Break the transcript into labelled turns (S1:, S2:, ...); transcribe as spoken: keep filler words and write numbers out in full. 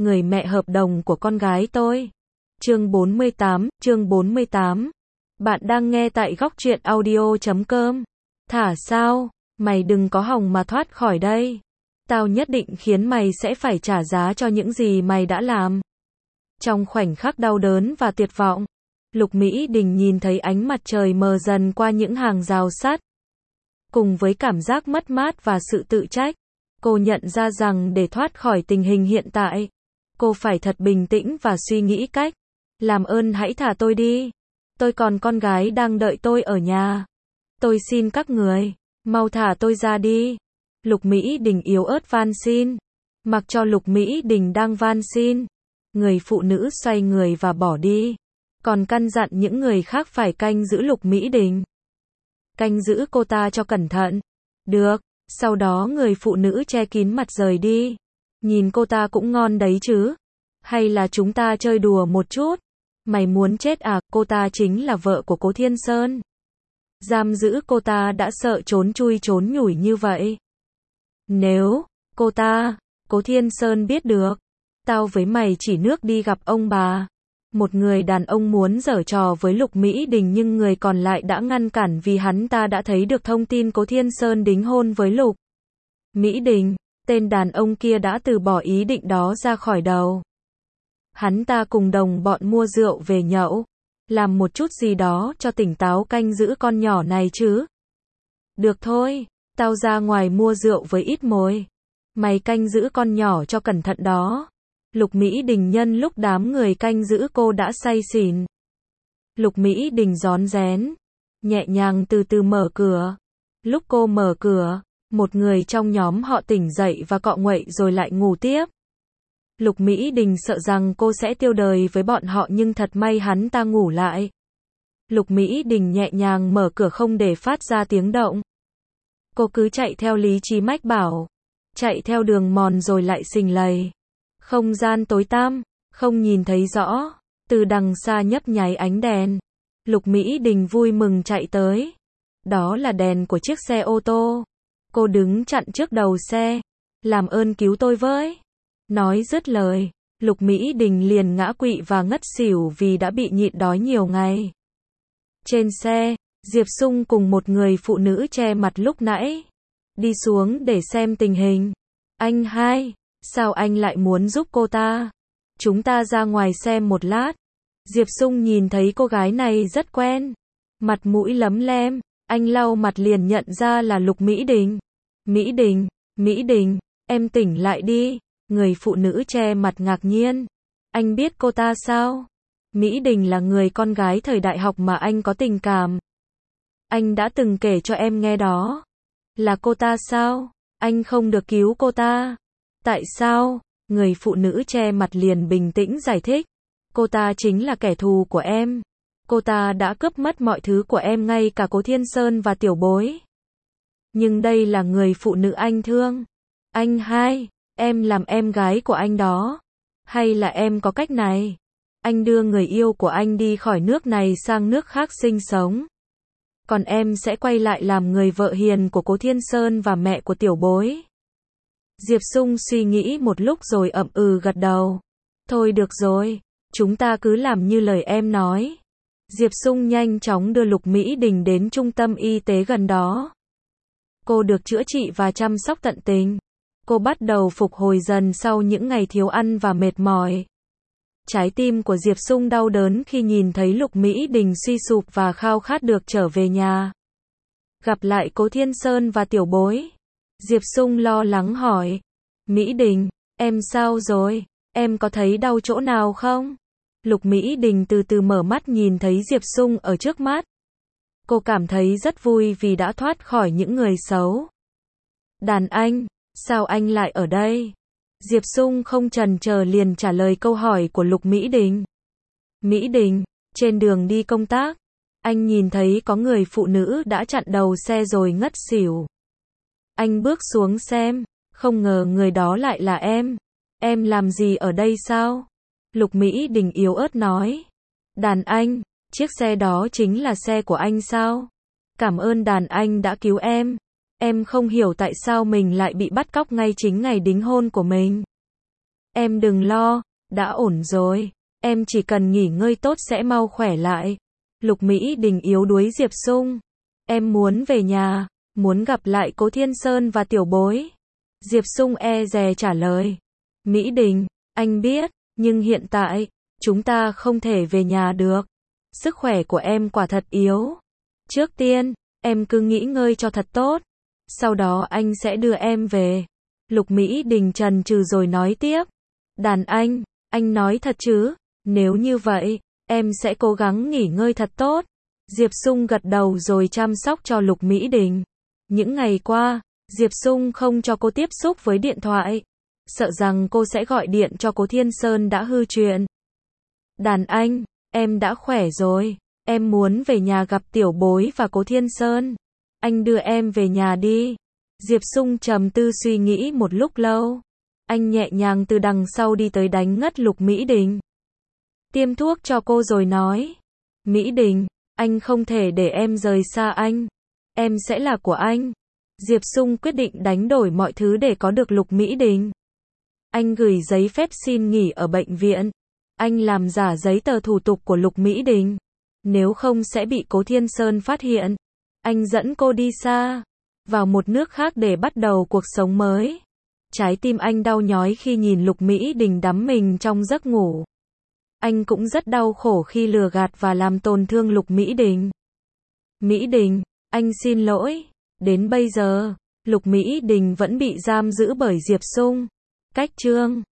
S1: người mẹ hợp đồng của con gái tôi. Chương bốn mươi tám, chương bốn mươi tám. Bạn đang nghe tại góc truyện audio chấm com. Thả sao? Mày đừng có hòng mà thoát khỏi đây. Tao nhất định khiến mày sẽ phải trả giá cho những gì mày đã làm. Trong khoảnh khắc đau đớn và tuyệt vọng, Lục Mỹ Đình nhìn thấy ánh mặt trời mờ dần qua những hàng rào sắt. Cùng với cảm giác mất mát và sự tự trách, cô nhận ra rằng để thoát khỏi tình hình hiện tại, cô phải thật bình tĩnh và suy nghĩ cách. Làm ơn hãy thả tôi đi. Tôi còn con gái đang đợi tôi ở nhà. Tôi xin các người, mau thả tôi ra đi. Lục Mỹ Đình yếu ớt van xin. Mặc cho Lục Mỹ Đình đang van xin, người phụ nữ xoay người và bỏ đi. Còn căn dặn những người khác phải canh giữ Lục Mỹ Đình. Canh giữ cô ta cho cẩn thận. Được. Sau đó người phụ nữ che kín mặt rời đi. Nhìn cô ta cũng ngon đấy chứ. Hay là chúng ta chơi đùa một chút? Mày muốn chết à? Cô ta chính là vợ của Cố Thiên Sơn. Giam giữ cô ta đã sợ trốn chui trốn nhủi như vậy. Nếu cô ta, Cố Thiên Sơn biết được, tao với mày chỉ nước đi gặp ông bà. Một người đàn ông muốn giở trò với Lục Mỹ Đình nhưng người còn lại đã ngăn cản vì hắn ta đã thấy được thông tin Cố Thiên Sơn đính hôn với Lục Mỹ Đình. Tên đàn ông kia đã từ bỏ ý định đó ra khỏi đầu. Hắn ta cùng đồng bọn mua rượu về nhậu, làm một chút gì đó cho tỉnh táo canh giữ con nhỏ này chứ. Được thôi, tao ra ngoài mua rượu với ít mồi. Mày canh giữ con nhỏ cho cẩn thận đó. Lục Mỹ Đình nhân lúc đám người canh giữ cô đã say xỉn. Lục Mỹ Đình rón rén, nhẹ nhàng từ từ mở cửa. Lúc cô mở cửa, một người trong nhóm họ tỉnh dậy và cọ nguậy rồi lại ngủ tiếp. Lục Mỹ Đình sợ rằng cô sẽ tiêu đời với bọn họ nhưng thật may hắn ta ngủ lại. Lục Mỹ Đình nhẹ nhàng mở cửa không để phát ra tiếng động. Cô cứ chạy theo lý trí mách bảo. Chạy theo đường mòn rồi lại xình lầy. Không gian tối tăm, không nhìn thấy rõ. Từ đằng xa nhấp nháy ánh đèn. Lục Mỹ Đình vui mừng chạy tới. Đó là đèn của chiếc xe ô tô. Cô đứng chặn trước đầu xe. Làm ơn cứu tôi với. Nói dứt lời, Lục Mỹ Đình liền ngã quỵ và ngất xỉu vì đã bị nhịn đói nhiều ngày. Trên xe, Diệp Sung cùng một người phụ nữ che mặt lúc nãy đi xuống để xem tình hình. Anh hai, sao anh lại muốn giúp cô ta? Chúng ta ra ngoài xem một lát. Diệp Sung nhìn thấy cô gái này rất quen. Mặt mũi lấm lem, anh lau mặt liền nhận ra là Lục Mỹ Đình. Mỹ Đình, Mỹ Đình, em tỉnh lại đi. Người phụ nữ che mặt ngạc nhiên. Anh biết cô ta sao? Mỹ Đình là người con gái thời đại học mà anh có tình cảm. Anh đã từng kể cho em nghe đó. Là cô ta sao? Anh không được cứu cô ta. Tại sao? Người phụ nữ che mặt liền bình tĩnh giải thích. Cô ta chính là kẻ thù của em. Cô ta đã cướp mất mọi thứ của em, ngay cả Cố Thiên Sơn và Tiểu Bối. Nhưng đây là người phụ nữ anh thương. Anh hai, em làm em gái của anh đó. Hay là em có cách này? Anh đưa người yêu của anh đi khỏi nước này sang nước khác sinh sống. Còn em sẽ quay lại làm người vợ hiền của Cố Thiên Sơn và mẹ của Tiểu Bối. Diệp Sung suy nghĩ một lúc rồi ậm ừ gật đầu. Thôi được rồi, chúng ta cứ làm như lời em nói. Diệp Sung nhanh chóng đưa Lục Mỹ Đình đến trung tâm y tế gần đó. Cô được chữa trị và chăm sóc tận tình. Cô bắt đầu phục hồi dần sau những ngày thiếu ăn và mệt mỏi. Trái tim của Diệp Sung đau đớn khi nhìn thấy Lục Mỹ Đình suy sụp và khao khát được trở về nhà. Gặp lại Cố Thiên Sơn và Tiểu Bối. Diệp Sung lo lắng hỏi. Mỹ Đình, em sao rồi? Em có thấy đau chỗ nào không? Lục Mỹ Đình từ từ mở mắt nhìn thấy Diệp Sung ở trước mắt. Cô cảm thấy rất vui vì đã thoát khỏi những người xấu. Đàn anh, sao anh lại ở đây? Diệp Sung không chần chờ liền trả lời câu hỏi của Lục Mỹ Đình. Mỹ Đình, trên đường đi công tác, anh nhìn thấy có người phụ nữ đã chặn đầu xe rồi ngất xỉu. Anh bước xuống xem, không ngờ người đó lại là em. Em làm gì ở đây sao? Lục Mỹ Đình yếu ớt nói. Đàn anh, chiếc xe đó chính là xe của anh sao? Cảm ơn đàn anh đã cứu em. Em không hiểu tại sao mình lại bị bắt cóc ngay chính ngày đính hôn của mình. Em đừng lo, đã ổn rồi. Em chỉ cần nghỉ ngơi tốt sẽ mau khỏe lại. Lục Mỹ Đình yếu đuối Diệp Sung. Em muốn về nhà, muốn gặp lại Cố Thiên Sơn và tiểu bối. Diệp Sung e dè trả lời. Mỹ Đình, anh biết, nhưng hiện tại, chúng ta không thể về nhà được. Sức khỏe của em quả thật yếu. Trước tiên, em cứ nghỉ ngơi cho thật tốt. Sau đó anh sẽ đưa em về. Lục Mỹ Đình chần chừ rồi nói tiếp. Đàn anh, anh nói thật chứ? Nếu như vậy, em sẽ cố gắng nghỉ ngơi thật tốt. Diệp Sung gật đầu rồi chăm sóc cho Lục Mỹ Đình. Những ngày qua, Diệp Sung không cho cô tiếp xúc với điện thoại. Sợ rằng cô sẽ gọi điện cho Cố Thiên Sơn đã hư chuyện. Đàn anh, em đã khỏe rồi. Em muốn về nhà gặp tiểu bối và Cố Thiên Sơn. Anh đưa em về nhà đi. Diệp Sung trầm tư suy nghĩ một lúc lâu. Anh nhẹ nhàng từ đằng sau đi tới đánh ngất Lục Mỹ Đình. Tiêm thuốc cho cô rồi nói. Mỹ Đình, anh không thể để em rời xa anh. Em sẽ là của anh. Diệp Sung quyết định đánh đổi mọi thứ để có được Lục Mỹ Đình. Anh gửi giấy phép xin nghỉ ở bệnh viện. Anh làm giả giấy tờ thủ tục của Lục Mỹ Đình. Nếu không sẽ bị Cố Thiên Sơn phát hiện. Anh dẫn cô đi xa, vào một nước khác để bắt đầu cuộc sống mới. Trái tim anh đau nhói khi nhìn Lục Mỹ Đình đắm mình trong giấc ngủ. Anh cũng rất đau khổ khi lừa gạt và làm tổn thương Lục Mỹ Đình. Mỹ Đình, anh xin lỗi. Đến bây giờ, Lục Mỹ Đình vẫn bị giam giữ bởi Diệp Sung. Cách chương